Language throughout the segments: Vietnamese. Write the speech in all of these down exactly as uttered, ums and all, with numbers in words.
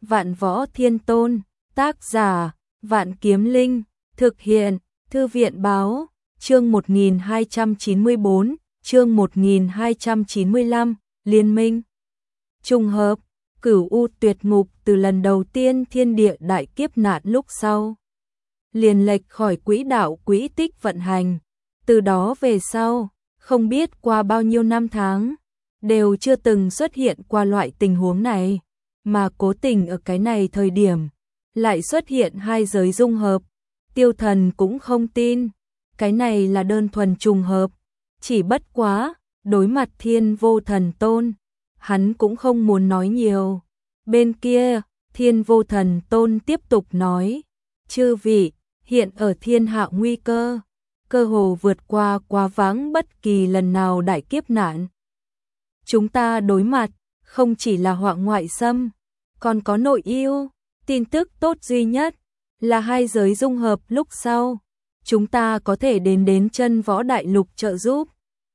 Vạn Võ Thiên Tôn, tác giả, Vạn Kiếm Linh, thực hiện, Thư viện báo, chương một nghìn hai trăm chín mươi bốn, chương một nghìn hai trăm chín mươi lăm, Liên minh. Trùng hợp, Cửu U tuyệt ngục từ lần đầu tiên thiên địa đại kiếp nạn lúc sau liền lệch khỏi quỹ đạo quỹ tích vận hành, từ đó về sau, không biết qua bao nhiêu năm tháng, đều chưa từng xuất hiện qua loại tình huống này, mà cố tình ở cái này thời điểm, lại xuất hiện hai giới dung hợp. Tiêu Thần cũng không tin, cái này là đơn thuần trùng hợp, chỉ bất quá, đối mặt Thiên Vô Thần Tôn, hắn cũng không muốn nói nhiều. Bên kia, Thiên Vô Thần Tôn tiếp tục nói, chư vị, hiện ở thiên hạ nguy cơ, cơ hồ vượt qua quá vãng bất kỳ lần nào đại kiếp nạn. Chúng ta đối mặt, không chỉ là họa ngoại xâm, còn có nội yêu. Tin tức tốt duy nhất là hai giới dung hợp lúc sau, chúng ta có thể đến đến Chân Võ Đại Lục trợ giúp.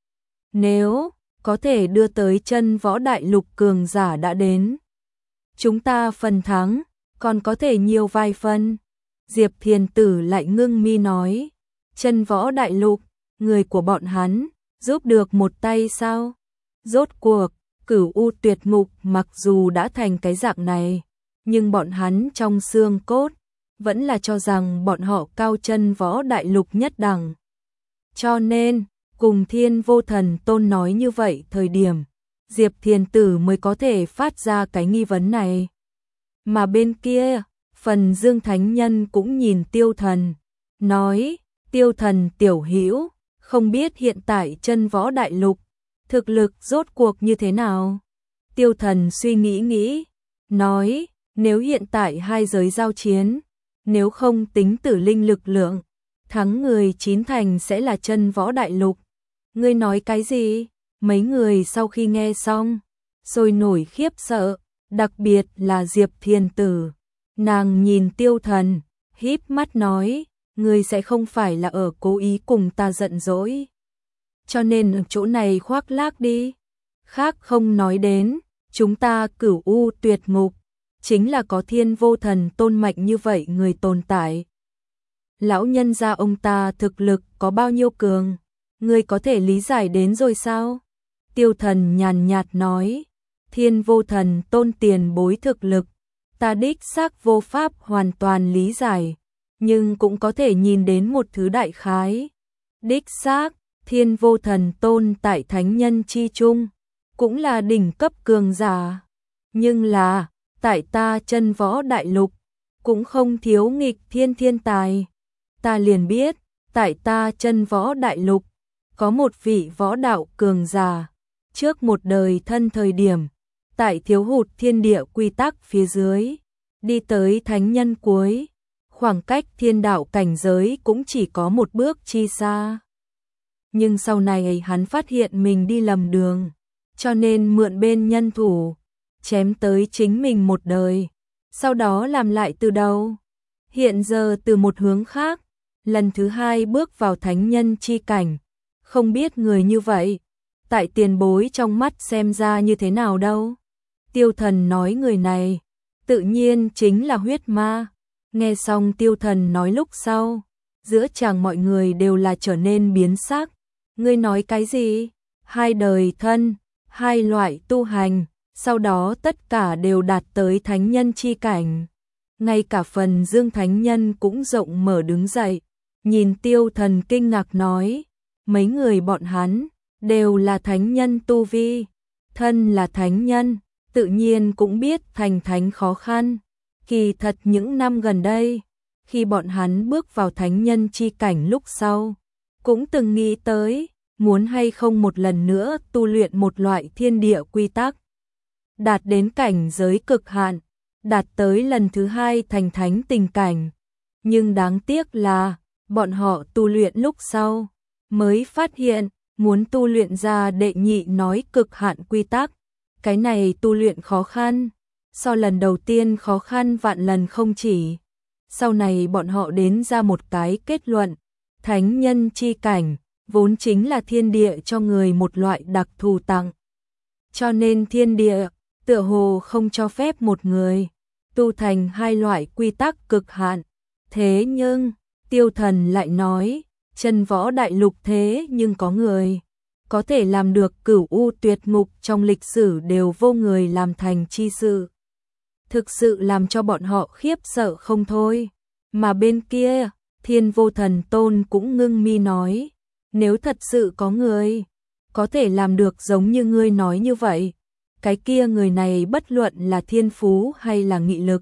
Nếu có thể đưa tới Chân Võ Đại Lục cường giả đã đến, chúng ta phần thắng còn có thể nhiều vài phần. Diệp Thiền Tử lại ngưng mi nói, Chân Võ Đại Lục, người của bọn hắn giúp được một tay sao? Rốt cuộc, Cửu U tuyệt ngục mặc dù đã thành cái dạng này, nhưng bọn hắn trong xương cốt vẫn là cho rằng bọn họ cao Chân Võ Đại Lục nhất đẳng. Cho nên, cùng Thiên Vô Thần Tôn nói như vậy thời điểm, Diệp Thiền Tử mới có thể phát ra cái nghi vấn này. Mà bên kia, Phần Dương Thánh Nhân cũng nhìn Tiêu Thần, nói, Tiêu Thần tiểu hữu, không biết hiện tại Chân Võ Đại Lục, thực lực rốt cuộc như thế nào? Tiêu Thần suy nghĩ nghĩ, nói, nếu hiện tại hai giới giao chiến, nếu không tính tử linh lực lượng, thắng người chín thành sẽ là Chân Võ Đại Lục. Ngươi nói cái gì? Mấy người sau khi nghe xong, sôi nổi khiếp sợ, đặc biệt là Diệp Thiền Tử. Nàng nhìn Tiêu Thần, híp mắt nói, ngươi sẽ không phải là ở cố ý cùng ta giận dỗi, cho nên ở chỗ này khoác lác đi. Khác không nói đến, chúng ta Cửu U tuyệt ngục, chính là có Thiên Vô Thần Tôn mạnh như vậy người tồn tại. Lão nhân gia ông ta thực lực có bao nhiêu cường, ngươi có thể lý giải đến rồi sao? Tiêu Thần nhàn nhạt nói, Thiên Vô Thần Tôn tiền bối thực lực, ta đích xác vô pháp hoàn toàn lý giải, nhưng cũng có thể nhìn đến một thứ đại khái. Đích xác, Thiên Vô Thần Tôn tại thánh nhân chi trung, cũng là đỉnh cấp cường giả. Nhưng là, tại ta Chân Võ Đại Lục, cũng không thiếu nghịch thiên thiên tài. Ta liền biết, tại ta Chân Võ Đại Lục, có một vị võ đạo cường giả, trước một đời thân thời điểm, tại thiếu hụt thiên địa quy tắc phía dưới, đi tới thánh nhân cuối, khoảng cách thiên đạo cảnh giới cũng chỉ có một bước chi xa. Nhưng sau này hắn phát hiện mình đi lầm đường, cho nên mượn bên nhân thủ, chém tới chính mình một đời, sau đó làm lại từ đầu. Hiện giờ từ một hướng khác, lần thứ hai bước vào thánh nhân chi cảnh, không biết người như vậy, tại tiền bối trong mắt xem ra như thế nào đâu. Tiêu Thần nói người này, tự nhiên chính là huyết ma. Nghe xong Tiêu Thần nói lúc sau, giữa chàng mọi người đều là trở nên biến sắc. Ngươi nói cái gì? Hai đời thân, hai loại tu hành, sau đó tất cả đều đạt tới thánh nhân chi cảnh. Ngay cả Phần Dương Thánh Nhân cũng rộng mở đứng dậy, nhìn Tiêu Thần kinh ngạc nói, mấy người bọn hắn đều là thánh nhân tu vi, thân là thánh nhân, tự nhiên cũng biết thành thánh khó khăn. Kỳ thật những năm gần đây, khi bọn hắn bước vào thánh nhân chi cảnh lúc sau, cũng từng nghĩ tới, muốn hay không một lần nữa tu luyện một loại thiên địa quy tắc, đạt đến cảnh giới cực hạn, đạt tới lần thứ hai thành thánh tình cảnh. Nhưng đáng tiếc là, bọn họ tu luyện lúc sau, mới phát hiện, muốn tu luyện ra đệ nhị nói cực hạn quy tắc, cái này tu luyện khó khăn, so lần đầu tiên khó khăn vạn lần không chỉ. Sau này bọn họ đến ra một cái kết luận, thánh nhân chi cảnh, vốn chính là thiên địa cho người một loại đặc thù tặng. Cho nên thiên địa, tựa hồ không cho phép một người tu thành hai loại quy tắc cực hạn. Thế nhưng, Tiêu Thần lại nói, chân võ đại lục thế nhưng có người có thể làm được cửu u tuyệt ngục trong lịch sử đều vô người làm thành chi sự. Thực sự làm cho bọn họ khiếp sợ không thôi. Mà bên kia, Thiên Vô Thần Tôn cũng ngưng mi nói, nếu thật sự có người có thể làm được giống như ngươi nói như vậy, cái kia người này bất luận là thiên phú hay là nghị lực,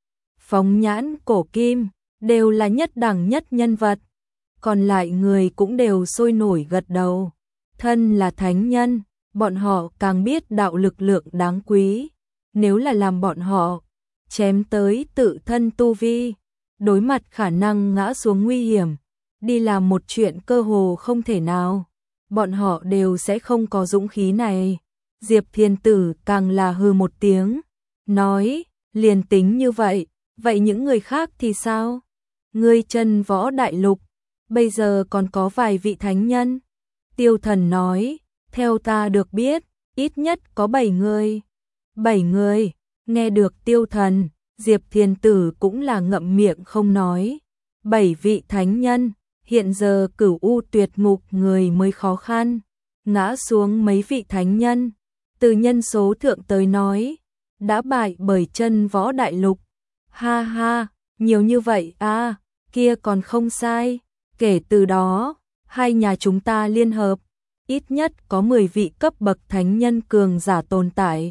phóng nhãn cổ kim, đều là nhất đẳng nhất nhân vật. Còn lại người cũng đều sôi nổi gật đầu. Thân là thánh nhân, bọn họ càng biết đạo lực lượng đáng quý. Nếu là làm bọn họ chém tới tự thân tu vi, đối mặt khả năng ngã xuống nguy hiểm, đi làm một chuyện cơ hồ không thể nào, bọn họ đều sẽ không có dũng khí này. Diệp Thiên Tử càng là hừ một tiếng, nói, liền tính như vậy, vậy những người khác thì sao? Ngươi chân võ đại lục, bây giờ còn có vài vị thánh nhân. Tiêu Thần nói, theo ta được biết, ít nhất có bảy người. Bảy người, nghe được Tiêu Thần, Diệp Thiên Tử cũng là ngậm miệng không nói. Bảy vị thánh nhân, hiện giờ cửu u tuyệt ngục người mới khó khăn, ngã xuống mấy vị thánh nhân. Từ nhân số thượng tới nói, đã bại bởi chân võ đại lục. Ha ha, nhiều như vậy à, kia còn không sai. Kể từ đó, hai nhà chúng ta liên hợp, ít nhất có mười vị cấp bậc thánh nhân cường giả tồn tại.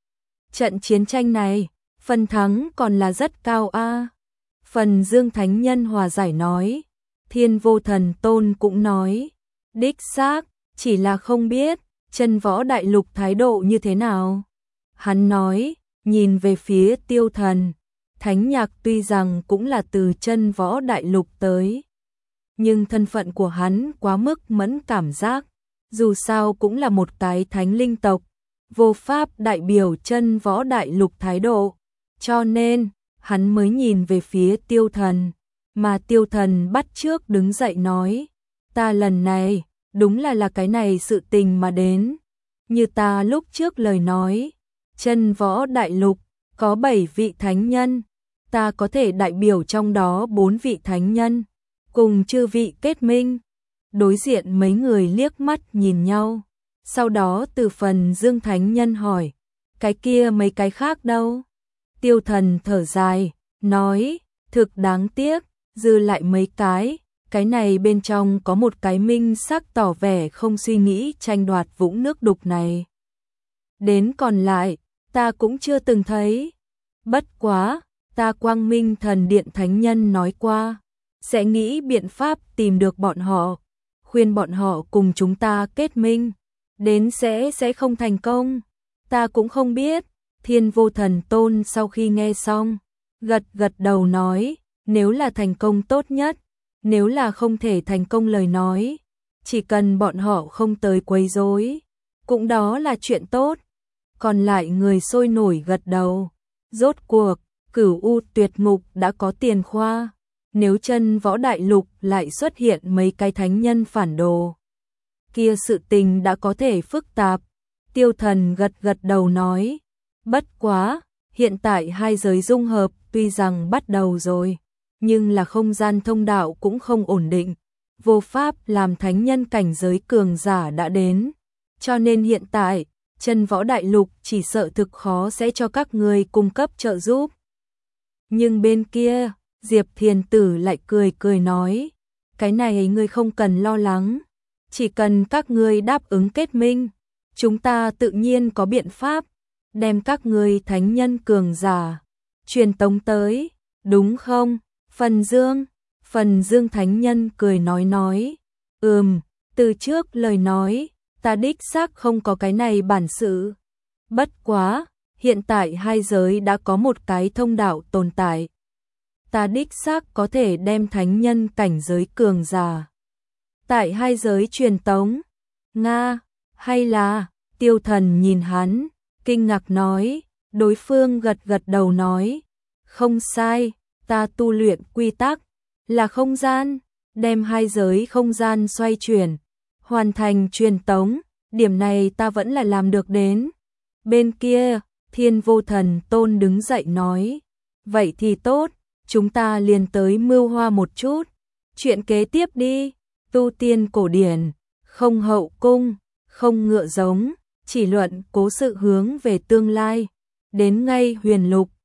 Trận chiến tranh này, phần thắng còn là rất cao a. Phần Dương thánh nhân hòa giải nói, Thiên Vô Thần Tôn cũng nói, đích xác, chỉ là không biết chân võ đại lục thái độ như thế nào. Hắn nói, nhìn về phía Tiêu Thần, Thánh Nhạc tuy rằng cũng là từ chân võ đại lục tới, nhưng thân phận của hắn quá mức mẫn cảm giác, dù sao cũng là một cái thánh linh tộc, vô pháp đại biểu chân võ đại lục thái độ, cho nên hắn mới nhìn về phía Tiêu Thần, mà Tiêu Thần bắt trước đứng dậy nói, ta lần này đúng là là cái này sự tình mà đến, như ta lúc trước lời nói, chân võ đại lục có bảy vị thánh nhân, ta có thể đại biểu trong đó bốn vị thánh nhân, cùng chư vị kết minh. Đối diện mấy người liếc mắt nhìn nhau, sau đó từ Phần Dương thánh nhân hỏi, cái kia mấy cái khác đâu? Tiêu Thần thở dài, nói, thực đáng tiếc, dư lại mấy cái, cái này bên trong có một cái minh sắc tỏ vẻ không suy nghĩ tranh đoạt vũng nước đục này. Đến còn lại, ta cũng chưa từng thấy. Bất quá, ta Quang Minh Thần Điện thánh nhân nói qua, sẽ nghĩ biện pháp tìm được bọn họ, khuyên bọn họ cùng chúng ta kết minh, đến sẽ sẽ không thành công. Ta cũng không biết. Thiên Vô Thần Tôn sau khi nghe xong, gật gật đầu nói, nếu là thành công tốt nhất, nếu là không thể thành công lời nói, chỉ cần bọn họ không tới quấy rối, cũng đó là chuyện tốt. Còn lại người sôi nổi gật đầu. Rốt cuộc, cửu u tuyệt ngục đã có tiền khoa, nếu chân võ đại lục lại xuất hiện mấy cái thánh nhân phản đồ, kia sự tình đã có thể phức tạp. Tiêu Thần gật gật đầu nói, bất quá, hiện tại hai giới dung hợp tuy rằng bắt đầu rồi, nhưng là không gian thông đạo cũng không ổn định, vô pháp làm thánh nhân cảnh giới cường giả đã đến, cho nên hiện tại, chân võ đại lục chỉ sợ thực khó sẽ cho các người cung cấp trợ giúp. Nhưng bên kia, Diệp Thiên Tử lại cười cười nói, cái này ngươi không cần lo lắng, chỉ cần các ngươi đáp ứng kết minh, chúng ta tự nhiên có biện pháp đem các ngươi thánh nhân cường giả truyền tống tới, đúng không? Phần Dương, Phần Dương thánh nhân cười nói nói, ừm, từ trước lời nói, ta đích xác không có cái này bản sự. Bất quá, hiện tại hai giới đã có một cái thông đạo tồn tại. Ta đích xác có thể đem thánh nhân cảnh giới cường giả tại hai giới truyền tống. Nga, hay là, Tiêu Thần nhìn hắn, kinh ngạc nói, đối phương gật gật đầu nói, không sai, ta tu luyện quy tắc, là không gian, đem hai giới không gian xoay chuyển, hoàn thành truyền tống, điểm này ta vẫn là làm được đến. Bên kia, Thiên Vô Thần Tôn đứng dậy nói, Vậy thì tốt, chúng ta liền tới mưu hoa một chút. Chuyện kế tiếp đi, tu tiên cổ điển, không hậu cung, không ngựa giống, chỉ luận cố sự hướng về tương lai. Đến ngay huyền lục,